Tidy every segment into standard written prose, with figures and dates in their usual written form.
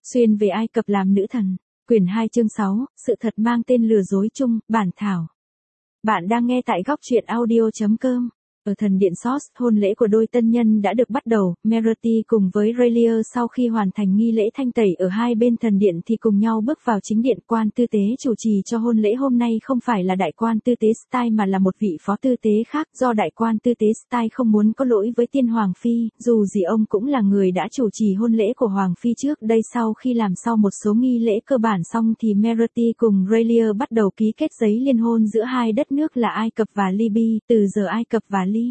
Xuyên về Ai Cập làm nữ thần. Quyển 2 chương 6, sự thật mang tên lừa dối chung, bản thảo. Bạn đang nghe tại góc truyện audio.com. Ở thần điện Sos, hôn lễ của đôi tân nhân đã được bắt đầu. Merati cùng với Raylier sau khi hoàn thành nghi lễ thanh tẩy ở hai bên thần điện thì cùng nhau bước vào chính điện. Quan tư tế chủ trì cho hôn lễ hôm nay không phải là đại quan tư tế Style mà là một vị phó tư tế khác, do đại quan tư tế Style không muốn có lỗi với tiên hoàng phi, dù gì ông cũng là người đã chủ trì hôn lễ của hoàng phi trước đây. Sau khi làm sau một số nghi lễ cơ bản xong thì Merati cùng Raylier bắt đầu ký kết giấy liên hôn giữa hai đất nước là Ai Cập và Libya. Từ giờ Ai Cập và Libya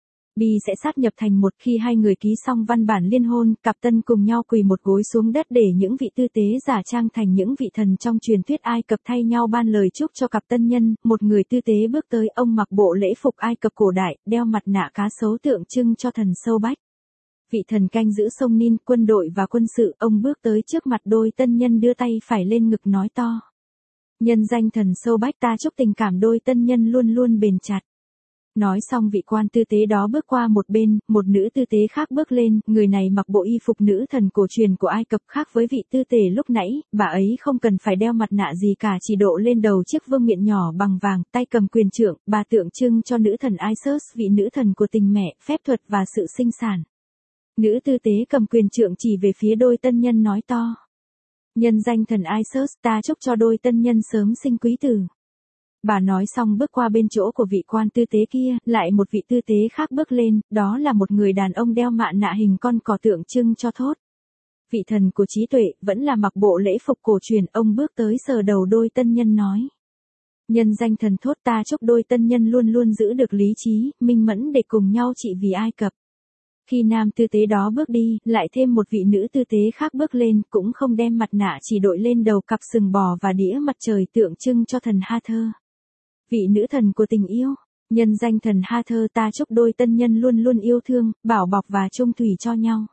sẽ sát nhập thành một. Khi hai người ký xong văn bản liên hôn, cặp tân cùng nhau quỳ một gối xuống đất để những vị tư tế giả trang thành những vị thần trong truyền thuyết Ai Cập thay nhau ban lời chúc cho cặp tân nhân. Một người tư tế bước tới, ông mặc bộ lễ phục Ai Cập cổ đại, đeo mặt nạ cá sấu tượng trưng cho thần sâu bách. Vị thần canh giữ sông Nin, quân đội và quân sự. Ông bước tới trước mặt đôi tân nhân, đưa tay phải lên ngực nói to: nhân danh thần sâu bách, ta chúc tình cảm đôi tân nhân luôn luôn bền chặt. Nói xong vị quan tư tế đó bước qua một bên, một nữ tư tế khác bước lên, người này mặc bộ y phục nữ thần cổ truyền của Ai Cập, khác với vị tư tế lúc nãy, bà ấy không cần phải đeo mặt nạ gì cả, chỉ đội lên đầu chiếc vương miện nhỏ bằng vàng, tay cầm quyền trượng, bà tượng trưng cho nữ thần Isis, vị nữ thần của tình mẹ, phép thuật và sự sinh sản. Nữ tư tế cầm quyền trượng chỉ về phía đôi tân nhân nói to: nhân danh thần Isis, ta chúc cho đôi tân nhân sớm sinh quý tử. Bà nói xong bước qua bên chỗ của vị quan tư tế kia, lại một vị tư tế khác bước lên, đó là một người đàn ông đeo mặt nạ hình con cò tượng trưng cho Thốt, vị thần của trí tuệ, vẫn là mặc bộ lễ phục cổ truyền. Ông bước tới sờ đầu đôi tân nhân nói: nhân danh thần Thốt, ta chúc đôi tân nhân luôn luôn giữ được lý trí, minh mẫn để cùng nhau trị vì Ai Cập. Khi nam tư tế đó bước đi, lại thêm một vị nữ tư tế khác bước lên, cũng không đem mặt nạ, chỉ đội lên đầu cặp sừng bò và đĩa mặt trời tượng trưng cho thần Hathor, vị nữ thần của tình yêu. Nhân danh thần Hathor, ta chúc đôi tân nhân luôn luôn yêu thương, bảo bọc và chung thủy cho nhau.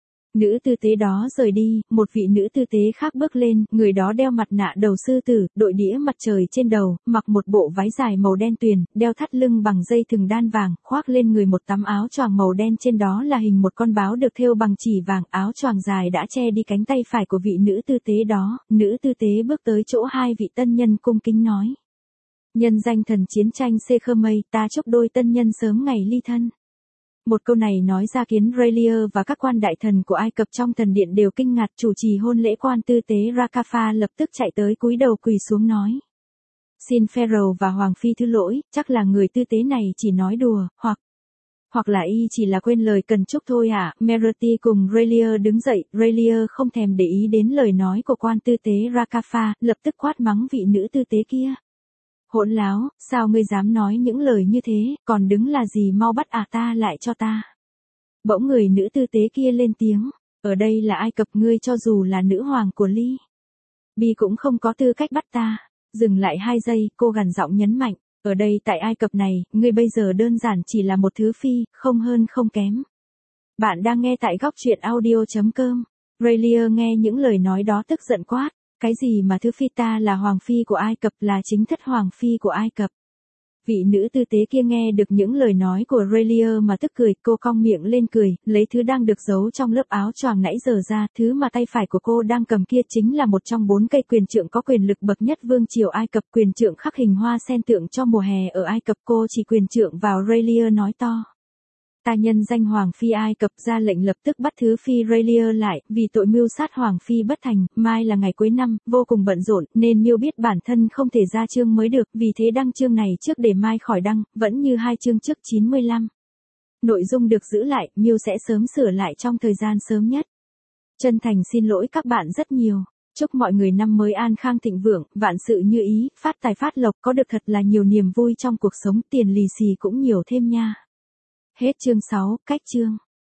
Nữ tư tế đó rời đi, một vị nữ tư tế khác bước lên, người đó đeo mặt nạ đầu sư tử, đội đĩa mặt trời trên đầu, mặc một bộ váy dài màu đen tuyền, đeo thắt lưng bằng dây thừng đan vàng, khoác lên người một tấm áo choàng màu đen, trên đó là hình một con báo được thêu bằng chỉ vàng. Áo choàng dài đã che đi cánh tay phải của vị nữ tư tế đó. Nữ tư tế bước tới chỗ hai vị tân nhân cung kính nói: nhân danh thần chiến tranh Sekhemei, ta chúc đôi tân nhân sớm ngày ly thân. Một câu này nói ra khiến Raylier và các quan đại thần của Ai Cập trong thần điện đều kinh ngạc. Chủ trì hôn lễ quan tư tế Rakafa lập tức chạy tới cúi đầu quỳ xuống nói: xin Pharaoh và Hoàng Phi thứ lỗi, chắc là người tư tế này chỉ nói đùa, hoặc là y chỉ là quên lời cần chúc thôi ạ. Merati cùng Raylier đứng dậy, Raylier không thèm để ý đến lời nói của quan tư tế Rakafa, lập tức quát mắng vị nữ tư tế kia: hỗn láo, sao ngươi dám nói những lời như thế, còn đứng là gì, mau bắt ta lại cho ta. Bỗng người nữ tư tế kia lên tiếng: ở đây là Ai Cập, ngươi cho dù là nữ hoàng của Libya cũng không có tư cách bắt ta. Dừng lại 2 giây, cô gằn giọng nhấn mạnh: ở đây tại Ai Cập này, ngươi bây giờ đơn giản chỉ là một thứ phi, không hơn không kém. Bạn đang nghe tại góc truyện audio.com. Raylier nghe những lời nói đó tức giận quát: cái gì mà thứ phi, ta là hoàng phi của Ai Cập, là chính thất hoàng phi của Ai Cập. Vị nữ tư tế kia nghe được những lời nói của Raylier mà tức cười, cô cong miệng lên cười, lấy thứ đang được giấu trong lớp áo choàng nãy giờ ra. Thứ mà tay phải của cô đang cầm kia chính là một trong 4 cây quyền trượng có quyền lực bậc nhất vương triều Ai Cập. Quyền trượng khắc hình hoa sen tượng cho mùa hè ở Ai Cập. Cô chỉ quyền trượng vào Raylier nói to: ta nhân danh Hoàng Phi Ai Cập ra lệnh lập tức bắt thứ phi Raylier lại, vì tội mưu sát Hoàng Phi bất thành. Mai là ngày cuối năm, vô cùng bận rộn, nên Miêu biết bản thân không thể ra chương mới được, vì thế đăng chương này trước để mai khỏi đăng, vẫn như 2 chương trước 95. Nội dung được giữ lại, Miêu sẽ sớm sửa lại trong thời gian sớm nhất. Chân thành xin lỗi các bạn rất nhiều. Chúc mọi người năm mới an khang thịnh vượng, vạn sự như ý, phát tài phát lộc, có được thật là nhiều niềm vui trong cuộc sống, tiền lì xì cũng nhiều thêm nha. Hết chương 6, cách chương.